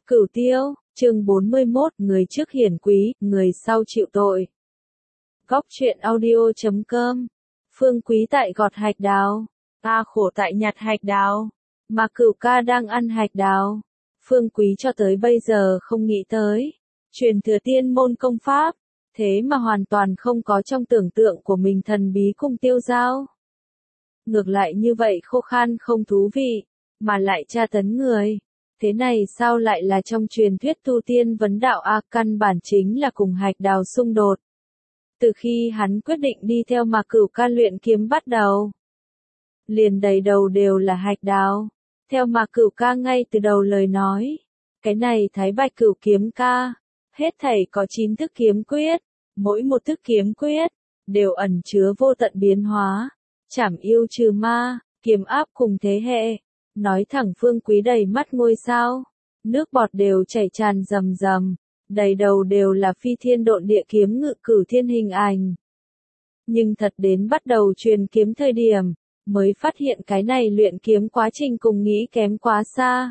Cửu Tiêu, chương 41, người trước hiển quý, người sau chịu tội. Góc truyện audio.com. Phương Quý tại gọt hạch đào, A Khổ tại nhặt hạch đào, mà Cửu ca đang ăn hạch đào. Phương Quý cho tới bây giờ không nghĩ tới, truyền thừa tiên môn công pháp, thế mà hoàn toàn không có trong tưởng tượng của mình thần bí cung tiêu giao. Ngược lại như vậy khô khan không thú vị, mà lại tra tấn người. Thế này sao lại là trong truyền thuyết tu tiên vấn đạo a, căn bản chính là cùng hạch đào xung đột. Từ khi hắn quyết định đi theo mà Cửu ca luyện kiếm bắt đầu, liền đầy đầu đều là hạch đào. Theo mà Cửu ca ngay từ đầu lời nói, cái này Thái Bạch Cửu kiếm ca, hết thảy có 9 thức kiếm quyết, mỗi một thức kiếm quyết đều ẩn chứa vô tận biến hóa, trảm yêu trừ ma, kiếm áp cùng thế hệ. Nói thẳng Phương Quý đầy mắt ngôi sao, nước bọt đều chảy tràn rầm rầm, đầy đầu đều là phi thiên độn địa kiếm ngự cửu thiên hình ảnh. Nhưng thật đến bắt đầu truyền kiếm thời điểm, mới phát hiện cái này luyện kiếm quá trình cùng nghĩ kém quá xa.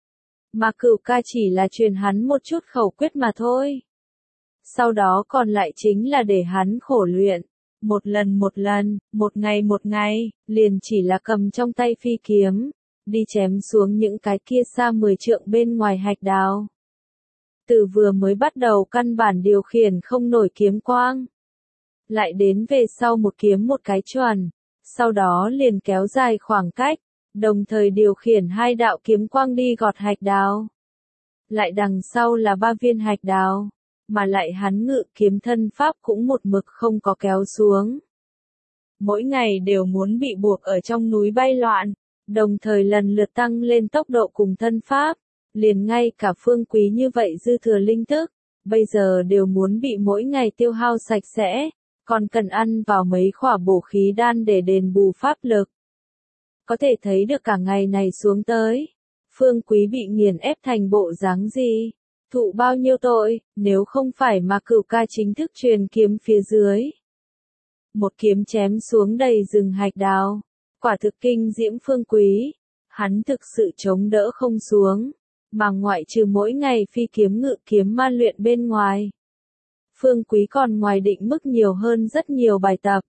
Mà Cửu ca chỉ là truyền hắn một chút khẩu quyết mà thôi. Sau đó còn lại chính là để hắn khổ luyện, một lần, một ngày, liền chỉ là cầm trong tay phi kiếm, đi chém xuống những cái kia xa 10 trượng bên ngoài hạch đào. Từ vừa mới bắt đầu căn bản điều khiển không nổi kiếm quang, lại đến về sau một kiếm một cái chuẩn, sau đó liền kéo dài khoảng cách, đồng thời điều khiển 2 đạo kiếm quang đi gọt hạch đào. Lại đằng sau là 3 viên hạch đào, mà lại hắn ngự kiếm thân pháp cũng một mực không có kéo xuống. Mỗi ngày đều muốn bị buộc ở trong núi bay loạn, đồng thời lần lượt tăng lên tốc độ cùng thân pháp, liền ngay cả Phương Quý như vậy dư thừa linh thức, bây giờ đều muốn bị mỗi ngày tiêu hao sạch sẽ, còn cần ăn vào mấy khỏa bổ khí đan để đền bù pháp lực. Có thể thấy được cả ngày này xuống tới, Phương Quý bị nghiền ép thành bộ dáng gì, thụ bao nhiêu tội, nếu không phải mà Cửu ca chính thức truyền kiếm phía dưới. Một kiếm chém xuống đầy rừng hạch đào. Quả thực kinh diễm Phương Quý, hắn thực sự chống đỡ không xuống, mà ngoại trừ mỗi ngày phi kiếm ngự kiếm ma luyện bên ngoài. Phương Quý còn ngoài định mức nhiều hơn rất nhiều bài tập.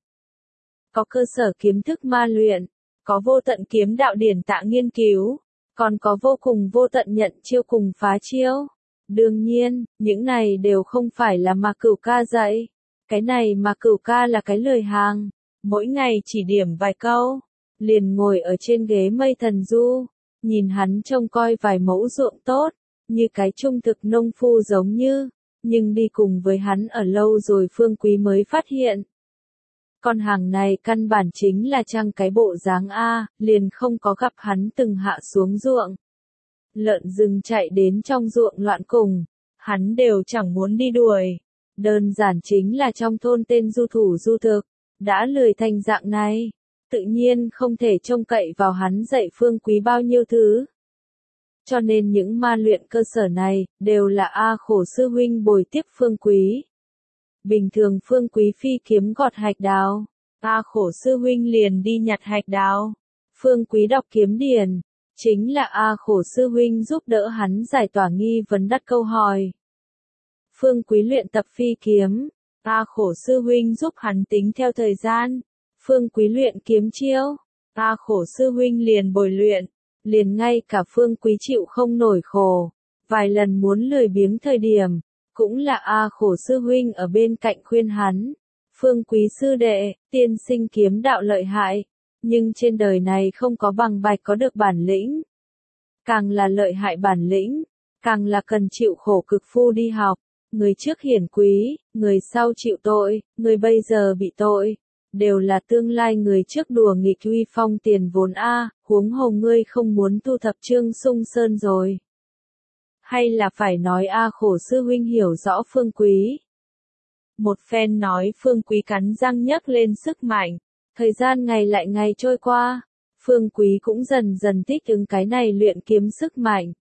Có cơ sở kiếm thức ma luyện, có vô tận kiếm đạo điển tạng nghiên cứu, còn có vô cùng vô tận nhận chiêu cùng phá chiêu. Đương nhiên, những này đều không phải là mà Cửu ca dạy, cái này mà Cửu ca là cái lời hàng, mỗi ngày chỉ điểm vài câu. Liền ngồi ở trên ghế mây thần du, nhìn hắn trông coi vài mẫu ruộng tốt, như cái trung thực nông phu giống như, nhưng đi cùng với hắn ở lâu rồi Phương Quý mới phát hiện. Con hàng này căn bản chính là chăng cái bộ dáng A, liền không có gặp hắn từng hạ xuống ruộng. Lợn rừng chạy đến trong ruộng loạn cùng, hắn đều chẳng muốn đi đuổi. Đơn giản chính là trong thôn tên du thủ du thực, đã lười thành dạng này. Tự nhiên không thể trông cậy vào hắn dạy Phương Quý bao nhiêu thứ. Cho nên những ma luyện cơ sở này, đều là A Khổ sư huynh bồi tiếp Phương Quý. Bình thường Phương Quý phi kiếm gọt hạch đào, A Khổ sư huynh liền đi nhặt hạch đào. Phương Quý đọc kiếm điển, chính là A Khổ sư huynh giúp đỡ hắn giải tỏa nghi vấn đặt câu hỏi. Phương Quý luyện tập phi kiếm, A Khổ sư huynh giúp hắn tính theo thời gian. Phương Quý luyện kiếm chiêu, A Khổ sư huynh liền bồi luyện, liền ngay cả Phương Quý chịu không nổi khổ, vài lần muốn lười biếng thời điểm, cũng là A Khổ sư huynh ở bên cạnh khuyên hắn. Phương Quý sư đệ, tiên sinh kiếm đạo lợi hại, nhưng trên đời này không có bằng bạch có được bản lĩnh. Càng là lợi hại bản lĩnh, càng là cần chịu khổ cực phu đi học, người trước hiển quý, người sau chịu tội, người bây giờ bị tội. Đều là tương lai người trước đùa nghịch uy phong tiền vốn a, huống hồ ngươi không muốn thu thập Trương Sung Sơn rồi. Hay là phải nói A Khổ sư huynh hiểu rõ Phương Quý. Một phen nói Phương Quý cắn răng nhấc lên sức mạnh, thời gian ngày lại ngày trôi qua, Phương Quý cũng dần dần thích ứng cái này luyện kiếm sức mạnh.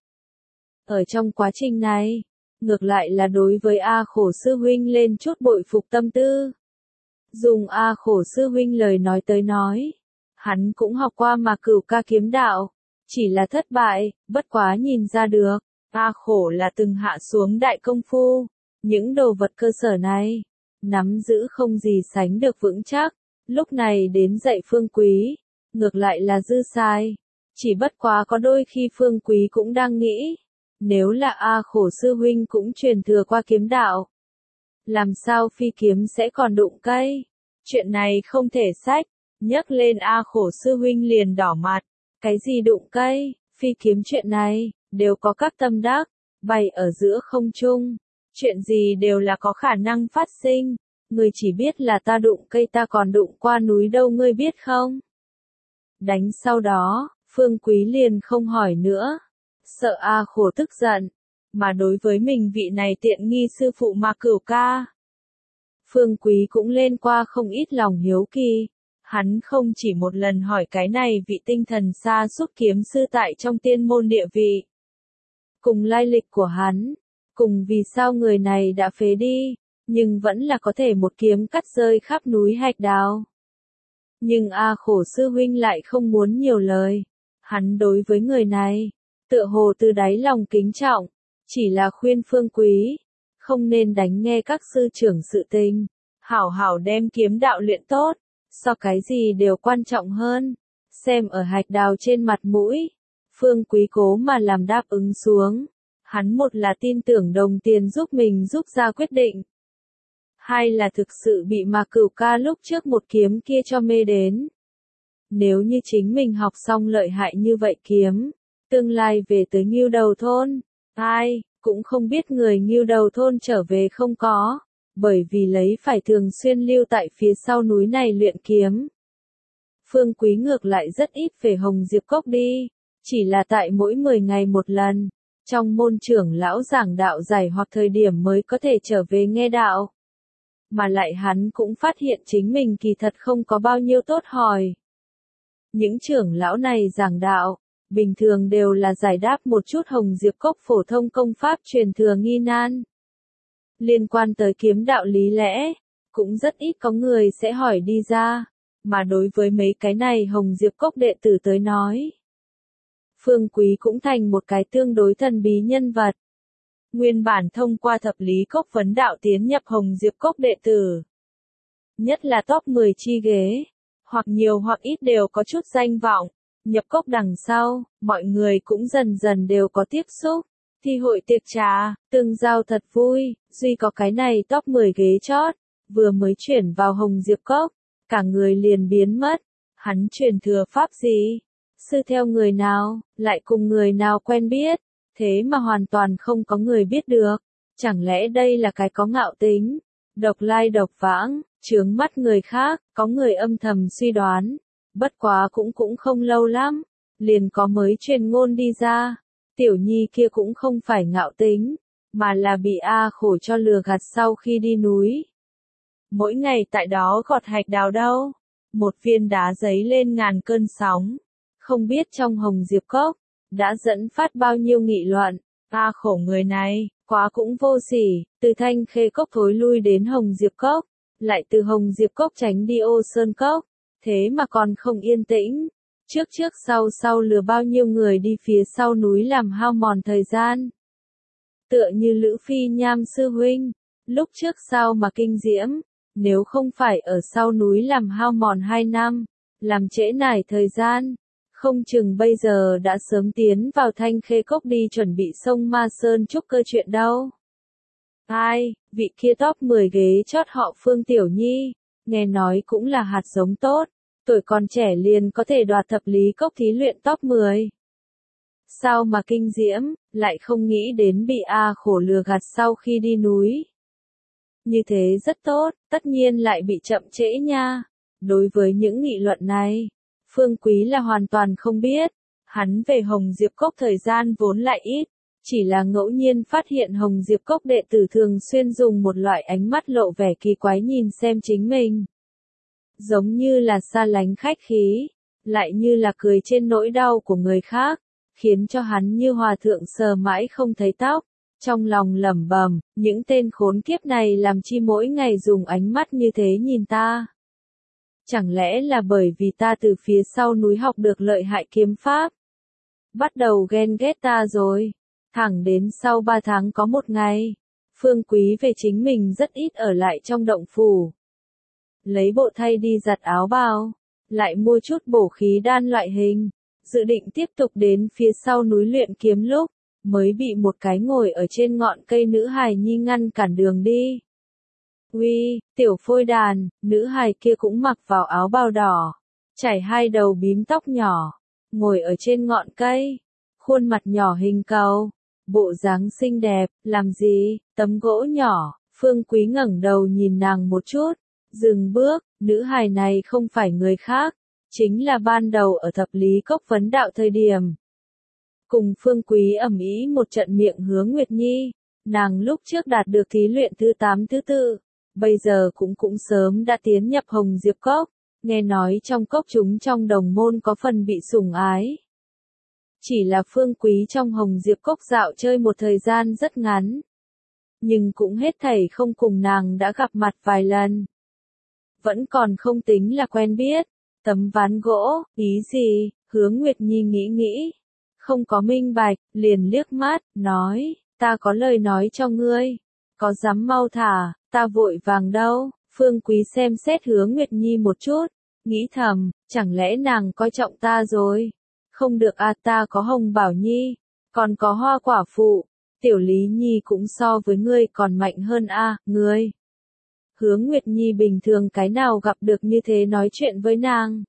Ở trong quá trình này, ngược lại là đối với A Khổ sư huynh lên chút bội phục tâm tư. Dùng A Khổ sư huynh lời nói tới nói, hắn cũng học qua mà Cửu ca kiếm đạo, chỉ là thất bại, bất quá nhìn ra được, A khổ là từng hạ xuống đại công phu, những đồ vật cơ sở này, nắm giữ không gì sánh được vững chắc, lúc này đến dạy Phương Quý, ngược lại là dư sai, chỉ bất quá có đôi khi Phương Quý cũng đang nghĩ, nếu là A khổ sư huynh cũng truyền thừa qua kiếm đạo, làm sao phi kiếm sẽ còn đụng cây, chuyện này không thể sách, nhắc lên A khổ sư huynh liền đỏ mặt, cái gì đụng cây, phi kiếm chuyện này, đều có các tâm đắc, bay ở giữa không trung, chuyện gì đều là có khả năng phát sinh, ngươi chỉ biết là ta đụng cây ta còn đụng qua núi đâu ngươi biết không? Đánh sau đó, Phương Quý liền không hỏi nữa, sợ A khổ tức giận, mà đối với mình vị này tiện nghi sư phụ mà Cửu ca. Phương Quý cũng lên qua không ít lòng hiếu kỳ, hắn không chỉ một lần hỏi cái này vị tinh thần xa suốt kiếm sư tại trong tiên môn địa vị. Cùng lai lịch của hắn, cùng vì sao người này đã phế đi, nhưng vẫn là có thể một kiếm cắt rơi khắp núi Hạch Đào. Nhưng A khổ sư huynh lại không muốn nhiều lời, hắn đối với người này, tựa hồ từ đáy lòng kính trọng, chỉ là khuyên Phương Quý, không nên đánh nghe các sư trưởng sự tình, hảo hảo đem kiếm đạo luyện tốt, so cái gì đều quan trọng hơn, xem ở Hạch Đào trên mặt mũi. Phương Quý cố mà làm đáp ứng xuống, hắn một là tin tưởng đồng tiền giúp mình giúp ra quyết định, hai là thực sự bị mà Cửu ca lúc trước một kiếm kia cho mê đến. Nếu như chính mình học xong lợi hại như vậy kiếm, tương lai về tới Ngưu Đầu thôn, ai cũng không biết người Ngưu Đầu thôn trở về không có, bởi vì lấy phải thường xuyên lưu tại phía sau núi này luyện kiếm. Phương Quý ngược lại rất ít về Hồng Diệp Cốc đi, chỉ là tại mỗi 10 ngày một lần, trong môn trưởng lão giảng đạo giải hoặc thời điểm mới có thể trở về nghe đạo. Mà lại hắn cũng phát hiện chính mình kỳ thật không có bao nhiêu tốt hỏi. Những trưởng lão này giảng đạo, bình thường đều là giải đáp một chút Hồng Diệp Cốc phổ thông công pháp truyền thừa nghi nan. Liên quan tới kiếm đạo lý lẽ, cũng rất ít có người sẽ hỏi đi ra, mà đối với mấy cái này Hồng Diệp Cốc đệ tử tới nói. Phương Quý cũng thành một cái tương đối thần bí nhân vật. Nguyên bản thông qua thập lý cốc vấn đạo tiến nhập Hồng Diệp Cốc đệ tử. Nhất là top 10 chi ghế, hoặc nhiều hoặc ít đều có chút danh vọng, nhập cốc đằng sau, mọi người cũng dần dần đều có tiếp xúc, thi hội tiệc trà, tương giao thật vui, duy có cái này top 10 ghế chót, vừa mới chuyển vào Hồng Diệp Cốc, cả người liền biến mất, hắn truyền thừa pháp gì? Sư theo người nào, lại cùng người nào quen biết, thế mà hoàn toàn không có người biết được, chẳng lẽ đây là cái có ngạo tính, độc lai độc vãng, chướng mắt người khác, có người âm thầm suy đoán, bất quá cũng không lâu lắm, liền có mới truyền ngôn đi ra, tiểu nhi kia cũng không phải ngạo tính, mà là bị A khổ cho lừa gạt sau khi đi núi. Mỗi ngày tại đó gọt hạch đào đâu, một viên đá giấy lên ngàn cơn sóng. Không biết trong Hồng Diệp Cốc, đã dẫn phát bao nhiêu nghị luận, A khổ người này, quá cũng vô sỉ, từ Thanh Khê Cốc thối lui đến Hồng Diệp Cốc, lại từ Hồng Diệp Cốc tránh đi Ô Sơn Cốc, thế mà còn không yên tĩnh, trước sau lừa bao nhiêu người đi phía sau núi làm hao mòn thời gian. Tựa như Lữ Phi Nham sư huynh, lúc trước sau mà kinh diễm, nếu không phải ở sau núi làm hao mòn 2 năm, làm trễ nải thời gian. Không chừng bây giờ đã sớm tiến vào Thanh Khê Cốc đi chuẩn bị sông Ma Sơn chúc cơ chuyện đâu. Ai, vị kia top 10 ghế chót họ Phương Tiểu Nhi, nghe nói cũng là hạt giống tốt, tuổi còn trẻ liền có thể đoạt thập lý cốc thí luyện top 10. Sao mà kinh diễm, lại không nghĩ đến bị A khổ lừa gạt sau khi đi núi. Như thế rất tốt, tất nhiên lại bị chậm trễ nha. Đối với những nghị luận này, Phương Quý là hoàn toàn không biết, hắn về Hồng Diệp Cốc thời gian vốn lại ít, chỉ là ngẫu nhiên phát hiện Hồng Diệp Cốc đệ tử thường xuyên dùng một loại ánh mắt lộ vẻ kỳ quái nhìn xem chính mình. Giống như là xa lánh khách khí, lại như là cười trên nỗi đau của người khác, khiến cho hắn như hòa thượng sờ mãi không thấy tóc, trong lòng lẩm bẩm, những tên khốn kiếp này làm chi mỗi ngày dùng ánh mắt như thế nhìn ta. Chẳng lẽ là bởi vì ta từ phía sau núi học được lợi hại kiếm pháp? Bắt đầu ghen ghét ta rồi. Thẳng đến sau 3 tháng có một ngày, Phương Quý về chính mình rất ít ở lại trong động phủ. Lấy bộ thay đi giặt áo bào, lại mua chút bổ khí đan loại hình, dự định tiếp tục đến phía sau núi luyện kiếm lúc, mới bị một cái ngồi ở trên ngọn cây nữ hài nhi ngăn cản đường đi. Uy, tiểu phôi đàn, nữ hài kia cũng mặc vào áo bào đỏ, chải 2 đầu bím tóc nhỏ, ngồi ở trên ngọn cây, khuôn mặt nhỏ hình cầu, bộ dáng xinh đẹp, làm gì, tấm gỗ nhỏ. Phương Quý ngẩng đầu nhìn nàng một chút, dừng bước, nữ hài này không phải người khác, chính là ban đầu ở thập lý cốc vấn đạo thời điểm. Cùng Phương Quý ầm ĩ một trận miệng Hứa Nguyệt Nhi, nàng lúc trước đạt được thí luyện thứ 8 thứ 4, bây giờ cũng sớm đã tiến nhập Hồng Diệp Cốc, nghe nói trong cốc chúng trong đồng môn có phần bị sủng ái. Chỉ là Phương Quý trong Hồng Diệp Cốc dạo chơi một thời gian rất ngắn, nhưng cũng hết thảy không cùng nàng đã gặp mặt vài lần. Vẫn còn không tính là quen biết, tấm ván gỗ, ý gì, Hứa Nguyệt Nhi nghĩ, không có minh bạch, liền liếc mắt, nói, ta có lời nói cho ngươi, có dám mau thả, ta vội vàng đâu. Phương Quý xem xét Hứa Nguyệt Nhi một chút, nghĩ thầm, chẳng lẽ nàng coi trọng ta rồi? Không được à, ta có Hồng Bảo Nhi, còn có Hoa Quả Phụ, Tiểu Lý Nhi cũng so với ngươi còn mạnh hơn a, ngươi. Hứa Nguyệt Nhi bình thường cái nào gặp được như thế nói chuyện với nàng.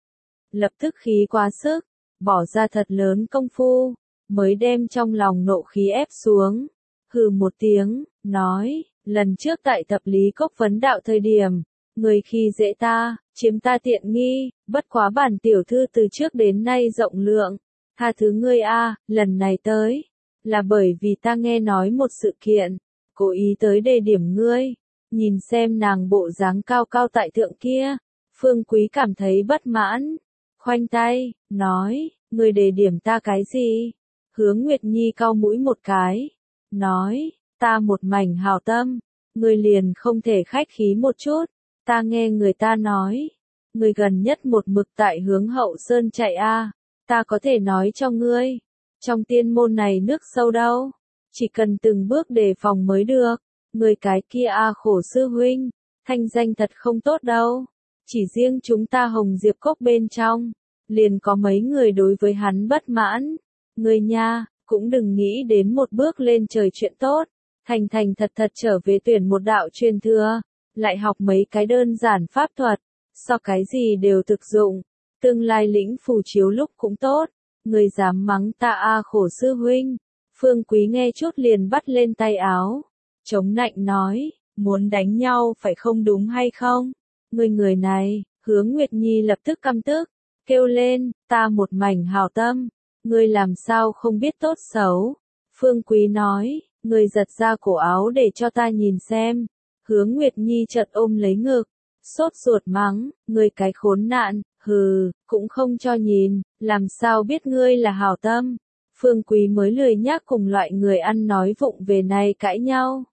Lập tức khí quá sức, bỏ ra thật lớn công phu, mới đem trong lòng nộ khí ép xuống. Hừ một tiếng, nói, lần trước tại thập lý cốc vấn đạo thời điểm, người khi dễ ta, chiếm ta tiện nghi, bất quá bản tiểu thư từ trước đến nay rộng lượng, tha thứ ngươi a, lần này tới, là bởi vì ta nghe nói một sự kiện, cố ý tới đề điểm ngươi, nhìn xem nàng bộ dáng cao cao tại thượng kia, Phương Quý cảm thấy bất mãn, khoanh tay, nói, ngươi đề điểm ta cái gì? Hứa Nguyệt Nhi cau mũi một cái, nói, ta một mảnh hào tâm, ngươi liền không thể khách khí một chút, ta nghe người ta nói, ngươi gần nhất một mực tại hướng Hậu Sơn chạy a, ta có thể nói cho ngươi, trong tiên môn này nước sâu đâu, chỉ cần từng bước đề phòng mới được, ngươi cái kia a khổ sư huynh, thanh danh thật không tốt đâu, chỉ riêng chúng ta Hồng Diệp Cốc bên trong, liền có mấy người đối với hắn bất mãn, ngươi nha, cũng đừng nghĩ đến một bước lên trời chuyện tốt, thành thật trở về tuyển một đạo truyền thừa, lại học mấy cái đơn giản pháp thuật, so cái gì đều thực dụng, tương lai lĩnh phù chiếu lúc cũng tốt, người dám mắng ta a khổ sư huynh. Phương Quý nghe chút liền bắt lên tay áo, chống nạnh nói, muốn đánh nhau phải không đúng hay không? Người này, Hứa Nguyệt Nhi lập tức căm tức, kêu lên, ta một mảnh hào tâm, ngươi làm sao không biết tốt xấu? Phương Quý nói, ngươi giật ra cổ áo để cho ta nhìn xem. Hứa Nguyệt Nhi chợt ôm lấy ngực, sốt ruột mắng, ngươi cái khốn nạn, hừ, cũng không cho nhìn, làm sao biết ngươi là hảo tâm. Phương Quý mới lười nhác cùng loại người ăn nói vụng về này cãi nhau.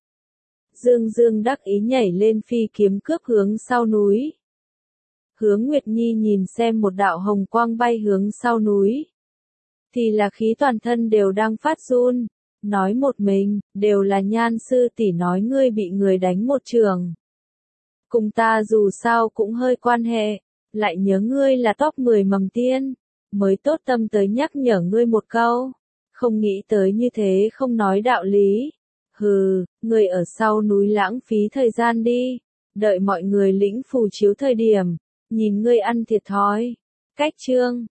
Dương đắc ý nhảy lên phi kiếm cướp hướng sau núi. Hứa Nguyệt Nhi nhìn xem một đạo hồng quang bay hướng sau núi, thì là khí toàn thân đều đang phát run, nói một mình, đều là Nhan sư tỷ nói ngươi bị người đánh một trường. Cùng ta dù sao cũng hơi quan hệ, lại nhớ ngươi là top 10 mầm tiên, mới tốt tâm tới nhắc nhở ngươi một câu, không nghĩ tới như thế không nói đạo lý. Hừ, ngươi ở sau núi lãng phí thời gian đi, đợi mọi người lĩnh phù chiếu thời điểm, nhìn ngươi ăn thiệt thòi. Cách chương